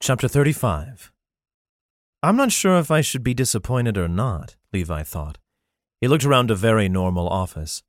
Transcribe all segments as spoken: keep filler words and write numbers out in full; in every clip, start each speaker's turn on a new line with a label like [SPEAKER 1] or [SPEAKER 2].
[SPEAKER 1] Chapter thirty-five. I'm not sure if I should be disappointed or not, Levi thought. He looked around a very normal office.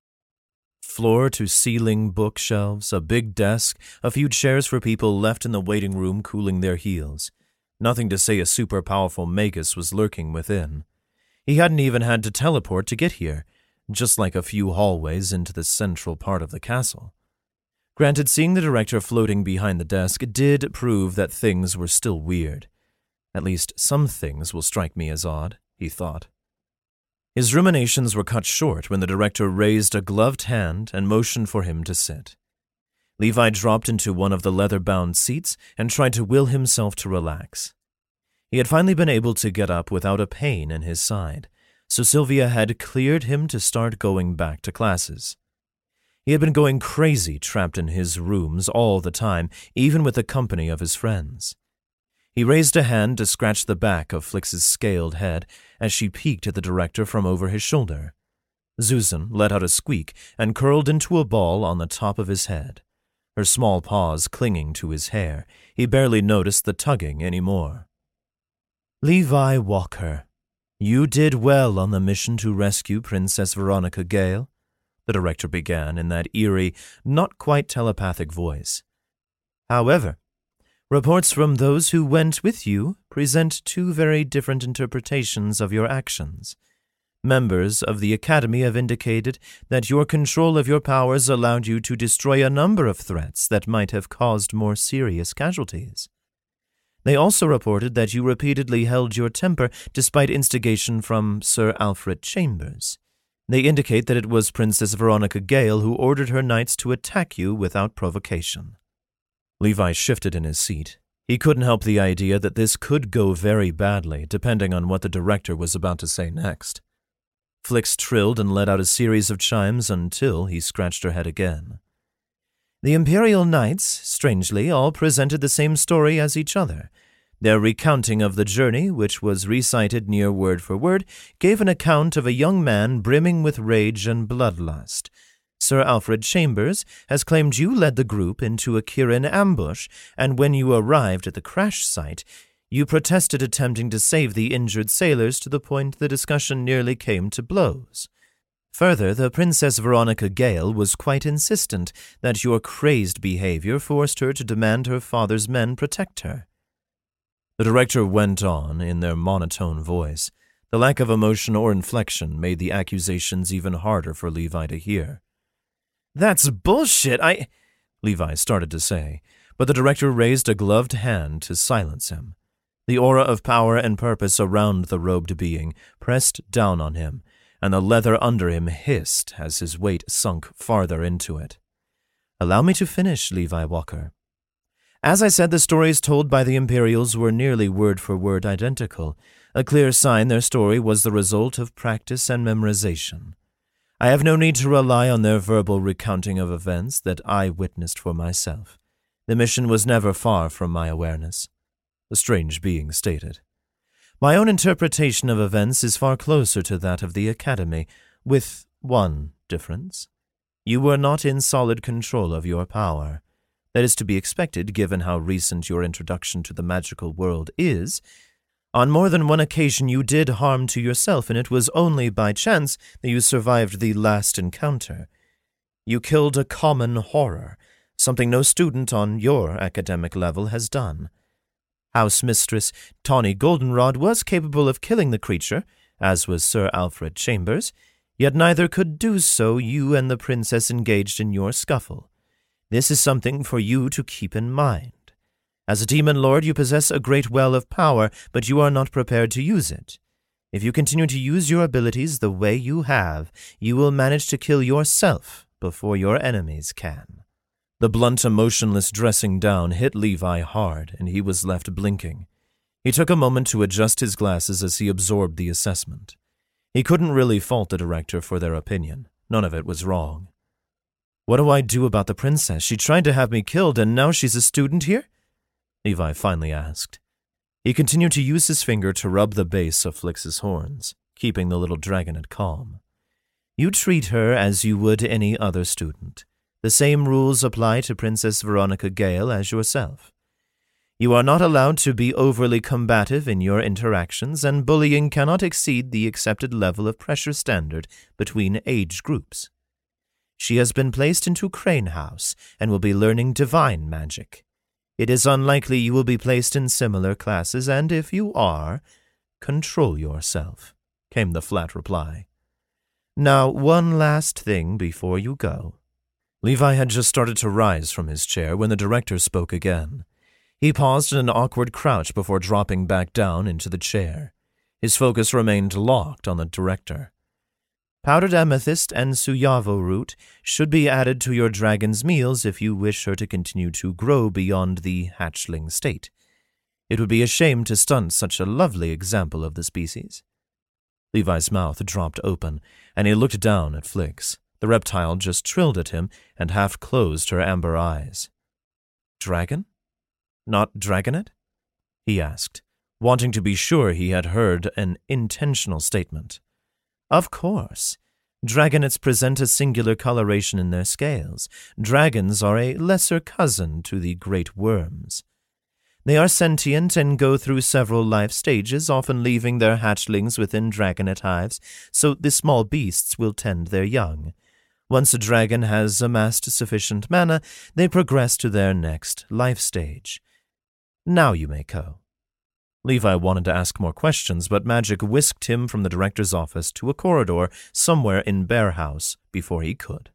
[SPEAKER 1] Floor-to-ceiling bookshelves, a big desk, a few chairs for people left in the waiting room cooling their heels. Nothing to say a super-powerful Magus was lurking within. He hadn't even had to teleport to get here, just like a few hallways into the central part of the castle. Granted, seeing the director floating behind the desk did prove that things were still weird. At least some things will strike me as odd, he thought. His ruminations were cut short when the director raised a gloved hand and motioned for him to sit. Levi dropped into one of the leather-bound seats and tried to will himself to relax. He had finally been able to get up without a pain in his side, so Sylvia had cleared him to start going back to classes. He had been going crazy trapped in his rooms all the time, even with the company of his friends. He raised a hand to scratch the back of Flix's scaled head as she peeked at the director from over his shoulder. Susan let out a squeak and curled into a ball on the top of his head. Her small paws clinging to his hair, he barely noticed the tugging anymore. Levi Walker, you did well on the mission to rescue Princess Veronica Gale, the director began in that eerie, not quite telepathic voice. However, reports from those who went with you present two very different interpretations of your actions. Members of the Academy have indicated that your control of your powers allowed you to destroy a number of threats that might have caused more serious casualties. They also reported that you repeatedly held your temper despite instigation from Sir Alfred Chambers. They indicate that it was Princess Veronica Gale who ordered her knights to attack you without provocation. Levi shifted in his seat. He couldn't help the idea that this could go very badly, depending on what the director was about to say next. Flix trilled and let out a series of chimes until he scratched her head again. The Imperial Knights, strangely, all presented the same story as each other. Their recounting of the journey, which was recited near word for word, gave an account of a young man brimming with rage and bloodlust. Sir Alfred Chambers has claimed you led the group into a Kirin ambush, and when you arrived at the crash site, you protested attempting to save the injured sailors to the point the discussion nearly came to blows. Further, the Princess Veronica Gale was quite insistent that your crazed behavior forced her to demand her father's men protect her. The director went on in their monotone voice. The lack of emotion or inflection made the accusations even harder for Levi to hear. That's bullshit, I... Levi started to say, but the director raised a gloved hand to silence him. The aura of power and purpose around the robed being pressed down on him, and the leather under him hissed as his weight sunk farther into it. Allow me to finish, Levi Walker. As I said, the stories told by the Imperials were nearly word-for-word identical, a clear sign their story was the result of practice and memorization. I have no need to rely on their verbal recounting of events that I witnessed for myself. The mission was never far from my awareness, the strange being stated. My own interpretation of events is far closer to that of the Academy, with one difference. You were not in solid control of your power. That is to be expected given how recent your introduction to the magical world is. On more than one occasion you did harm to yourself, and it was only by chance that you survived the last encounter. You killed a common horror, something no student on your academic level has done. House Mistress Tawny Goldenrod was capable of killing the creature, as was Sir Alfred Chambers, yet neither could do so you and the princess engaged in your scuffle. This is something for you to keep in mind. As a demon lord, you possess a great well of power, but you are not prepared to use it. If you continue to use your abilities the way you have, you will manage to kill yourself before your enemies can. The blunt, emotionless dressing down hit Levi hard, and he was left blinking. He took a moment to adjust his glasses as he absorbed the assessment. He couldn't really fault the director for their opinion. None of it was wrong. What do I do about the princess? She tried to have me killed, and now she's a student here? Levi finally asked. He continued to use his finger to rub the base of Flix's horns, keeping the little dragonet calm. You treat her as you would any other student. The same rules apply to Princess Veronica Gale as yourself. You are not allowed to be overly combative in your interactions, and bullying cannot exceed the accepted level of pressure standard between age groups. She has been placed into Crane House and will be learning divine magic. It is unlikely you will be placed in similar classes, and if you are, control yourself, came the flat reply. Now, one last thing before you go. Levi had just started to rise from his chair when the director spoke again. He paused in an awkward crouch before dropping back down into the chair. His focus remained locked on the director. Powdered amethyst and suyavo root should be added to your dragon's meals if you wish her to continue to grow beyond the hatchling state. It would be a shame to stunt such a lovely example of the species. Levi's mouth dropped open, and he looked down at Flix. The reptile just trilled at him and half closed her amber eyes. Dragon? Not dragonet? He asked, wanting to be sure he had heard an intentional statement. Of course. Dragonets present a singular coloration in their scales. Dragons are a lesser cousin to the great worms. They are sentient and go through several life stages, often leaving their hatchlings within dragonet hives, so the small beasts will tend their young. Once a dragon has amassed sufficient mana, they progress to their next life stage. Now you may go. Levi wanted to ask more questions, but magic whisked him from the director's office to a corridor somewhere in Bear House before he could.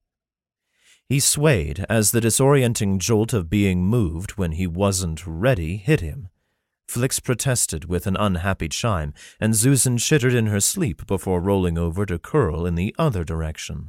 [SPEAKER 1] He swayed as the disorienting jolt of being moved when he wasn't ready hit him. Flix protested with an unhappy chime, and Susan chittered in her sleep before rolling over to curl in the other direction.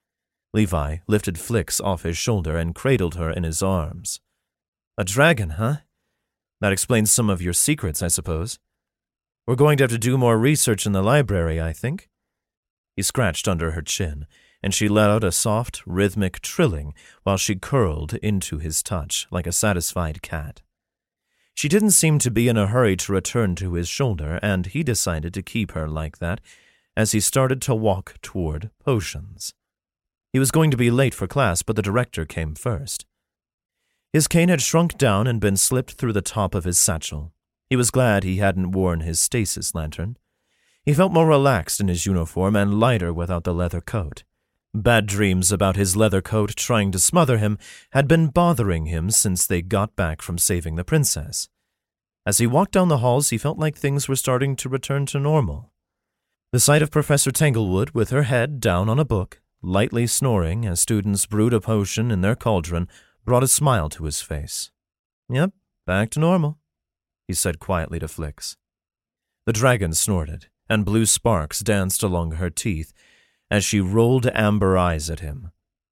[SPEAKER 1] Levi lifted Flix off his shoulder and cradled her in his arms. A dragon, huh? That explains some of your secrets, I suppose. We're going to have to do more research in the library, I think. He scratched under her chin, and she let out a soft, rhythmic trilling while she curled into his touch like a satisfied cat. She didn't seem to be in a hurry to return to his shoulder, and he decided to keep her like that as he started to walk toward potions. He was going to be late for class, but the director came first. His cane had shrunk down and been slipped through the top of his satchel. He was glad he hadn't worn his stasis lantern. He felt more relaxed in his uniform and lighter without the leather coat. Bad dreams about his leather coat trying to smother him had been bothering him since they got back from saving the princess. As he walked down the halls, he felt like things were starting to return to normal. The sight of Professor Tanglewood with her head down on a book, lightly snoring as students brewed a potion in their cauldron, brought a smile to his face. Yep, back to normal, he said quietly to Flix. The dragon snorted, and blue sparks danced along her teeth as she rolled amber eyes at him.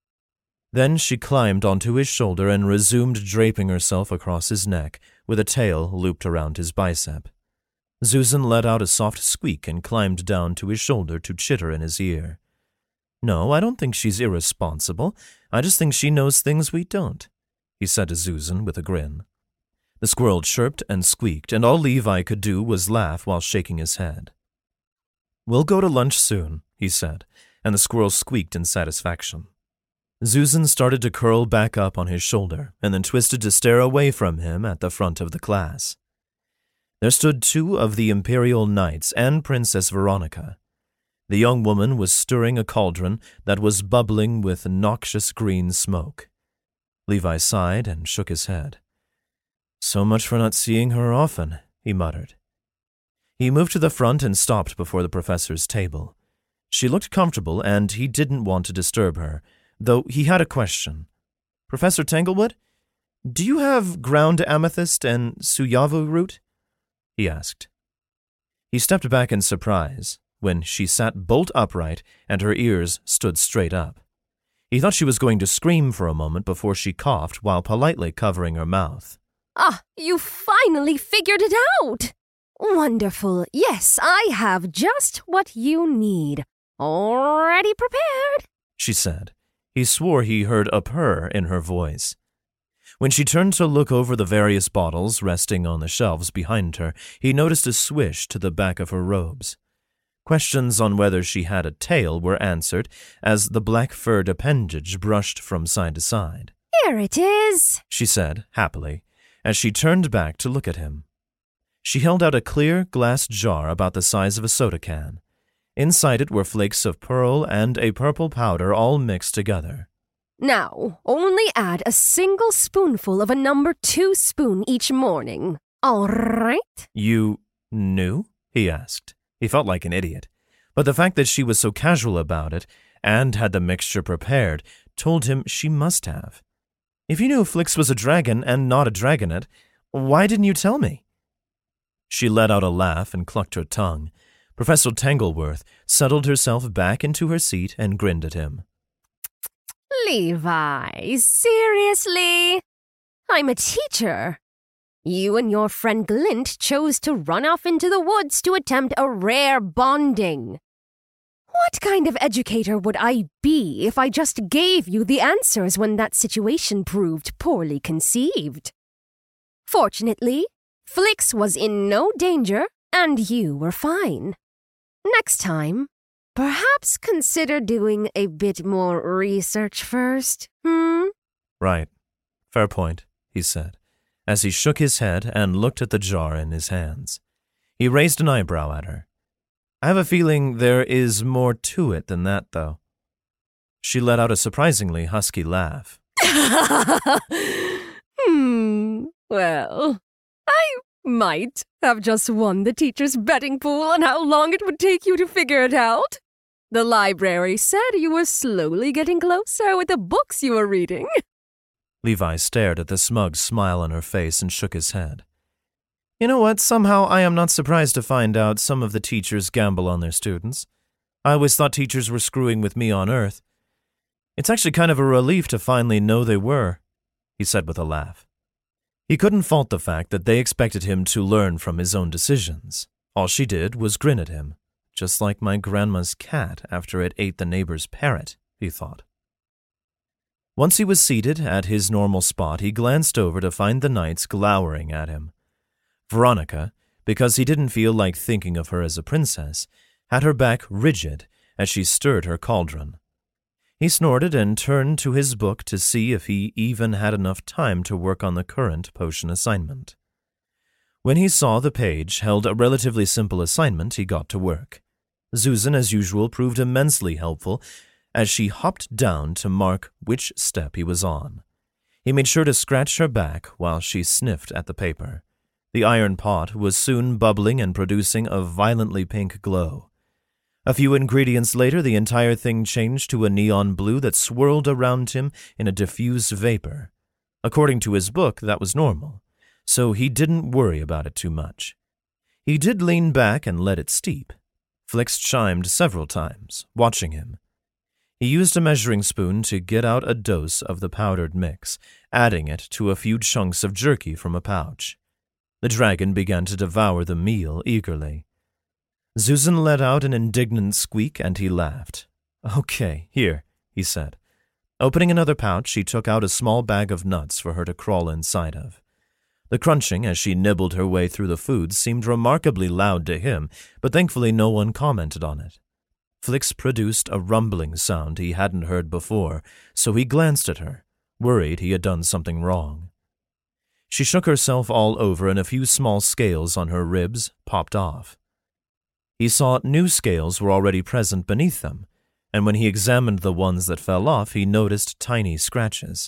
[SPEAKER 1] Then she climbed onto his shoulder and resumed draping herself across his neck, with a tail looped around his bicep. Susan let out a soft squeak and climbed down to his shoulder to chitter in his ear. No, I don't think she's irresponsible. I just think she knows things we don't, he said to Susan with a grin. The squirrel chirped and squeaked, and all Levi could do was laugh while shaking his head. We'll go to lunch soon, he said, and the squirrel squeaked in satisfaction. Susan started to curl back up on his shoulder and then twisted to stare away from him at the front of the class. There stood two of the Imperial Knights and Princess Veronica. The young woman was stirring a cauldron that was bubbling with noxious green smoke. Levi sighed and shook his head. So much for not seeing her often, he muttered. He moved to the front and stopped before the professor's table. She looked comfortable, and he didn't want to disturb her, though he had a question. Professor Tanglewood, do you have ground amethyst and suyavo root? He asked. He stepped back in surprise when she sat bolt upright and her ears stood straight up. He thought she was going to scream for a moment before she coughed while politely covering her mouth.
[SPEAKER 2] Ah, you finally figured it out! Wonderful. Yes, I have just what you need. Already prepared,
[SPEAKER 1] she said. He swore he heard a purr in her voice. When she turned to look over the various bottles resting on the shelves behind her, he noticed a swish to the back of her robes. Questions on whether she had a tail were answered as the black furred appendage brushed from side to side.
[SPEAKER 2] Here it is,
[SPEAKER 1] she said, happily, as she turned back to look at him. She held out a clear glass jar about the size of a soda can. Inside it were flakes of pearl and a purple powder all mixed together.
[SPEAKER 2] Now, only add a single spoonful of a number two spoon each morning. All right?
[SPEAKER 1] You knew? He asked. He felt like an idiot. But the fact that she was so casual about it and had the mixture prepared told him she must have. If you knew Flix was a dragon and not a dragonette, why didn't you tell me? She let out a laugh and clucked her tongue. Professor Tangleworth settled herself back into her seat and grinned at him.
[SPEAKER 2] Levi, seriously? I'm a teacher. You and your friend Glint chose to run off into the woods to attempt a rare bonding. What kind of educator would I be if I just gave you the answers when that situation proved poorly conceived? Fortunately, Flix was in no danger and you were fine. Next time, perhaps consider doing a bit more research first, hmm?
[SPEAKER 1] Right. Fair point, he said, as he shook his head and looked at the jar in his hands. He raised an eyebrow at her. I have a feeling there is more to it than that, though. She let out a surprisingly husky laugh.
[SPEAKER 2] hmm, well, I might have just won the teacher's betting pool on how long it would take you to figure it out. The library said you were slowly getting closer with the books you were reading.
[SPEAKER 1] Levi stared at the smug smile on her face and shook his head. You know what? Somehow I am not surprised to find out some of the teachers gamble on their students. I always thought teachers were screwing with me on Earth. It's actually kind of a relief to finally know they were, he said with a laugh. He couldn't fault the fact that they expected him to learn from his own decisions. All she did was grin at him, just like my grandma's cat after it ate the neighbor's parrot, he thought. Once he was seated at his normal spot, he glanced over to find the knights glowering at him. Veronica, because he didn't feel like thinking of her as a princess, had her back rigid as she stirred her cauldron. He snorted and turned to his book to see if he even had enough time to work on the current potion assignment. When he saw the page held a relatively simple assignment, he got to work. Susan, as usual, proved immensely helpful as she hopped down to mark which step he was on. He made sure to scratch her back while she sniffed at the paper. The iron pot was soon bubbling and producing a violently pink glow. A few ingredients later, the entire thing changed to a neon blue that swirled around him in a diffuse vapor. According to his book, that was normal, so he didn't worry about it too much. He did lean back and let it steep. Flix chimed several times, watching him. He used a measuring spoon to get out a dose of the powdered mix, adding it to a few chunks of jerky from a pouch. The dragon began to devour the meal eagerly. Susan let out an indignant squeak and he laughed. Okay, here, he said. Opening another pouch, she took out a small bag of nuts for her to crawl inside of. The crunching as she nibbled her way through the food seemed remarkably loud to him, but thankfully no one commented on it. Flix produced a rumbling sound he hadn't heard before, so he glanced at her, worried he had done something wrong. She shook herself all over and a few small scales on her ribs popped off. He saw new scales were already present beneath them, and when he examined the ones that fell off, he noticed tiny scratches.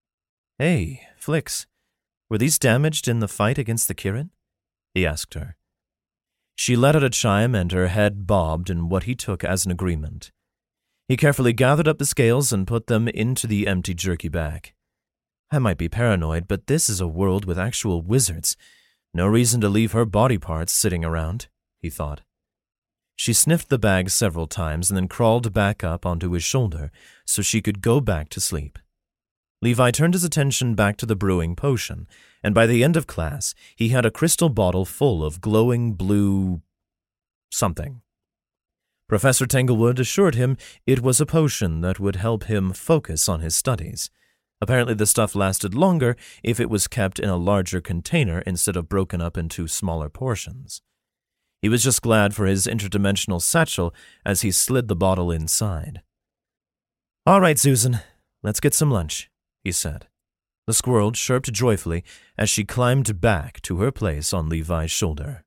[SPEAKER 1] Hey, Flix, were these damaged in the fight against the Kirin? He asked her. She let out a chime and her head bobbed in what he took as an agreement. He carefully gathered up the scales and put them into the empty jerky bag. I might be paranoid, but this is a world with actual wizards. No reason to leave her body parts sitting around, he thought. She sniffed the bag several times and then crawled back up onto his shoulder so she could go back to sleep. Levi turned his attention back to the brewing potion, and by the end of class, he had a crystal bottle full of glowing blue something. Professor Tanglewood assured him it was a potion that would help him focus on his studies. Apparently the stuff lasted longer if it was kept in a larger container instead of broken up into smaller portions. He was just glad for his interdimensional satchel as he slid the bottle inside. All right, Susan, let's get some lunch, he said. The squirrel chirped joyfully as she climbed back to her place on Levi's shoulder.